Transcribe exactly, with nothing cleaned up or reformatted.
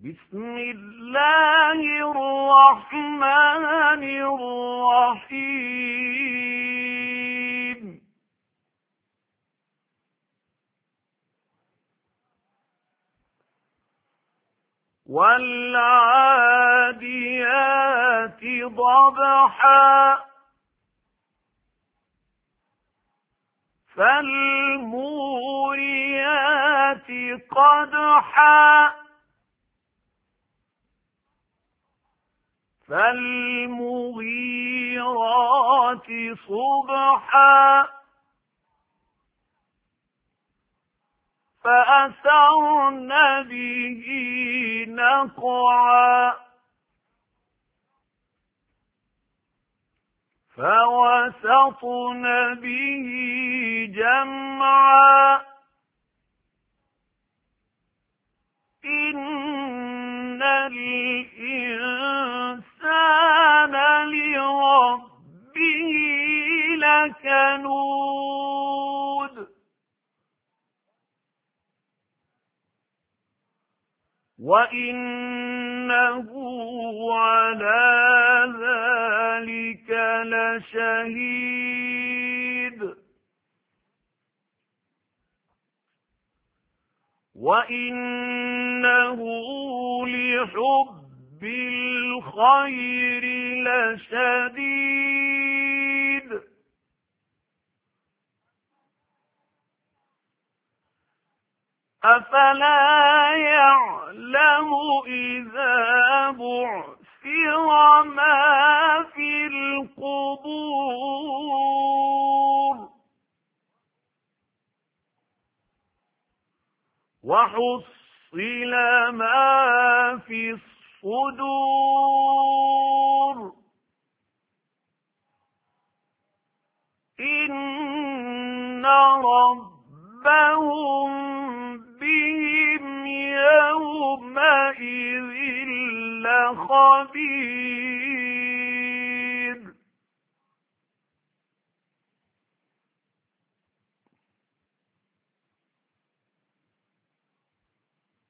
بسم الله الرحمن الرحيم والعاديات ضبحا فالموريات قدحا فالمغيرات صبحا فأثرن به نقعا فوسطن به جمعا إن الإنسان لربه لكنود وإنه على ذلك لشهيد وإنه لحب الخير لشديد أفلا يعلم إذا بعثر ما في القبور وحصل ما في الصدور إن ربهم بهم يومئذ لخبير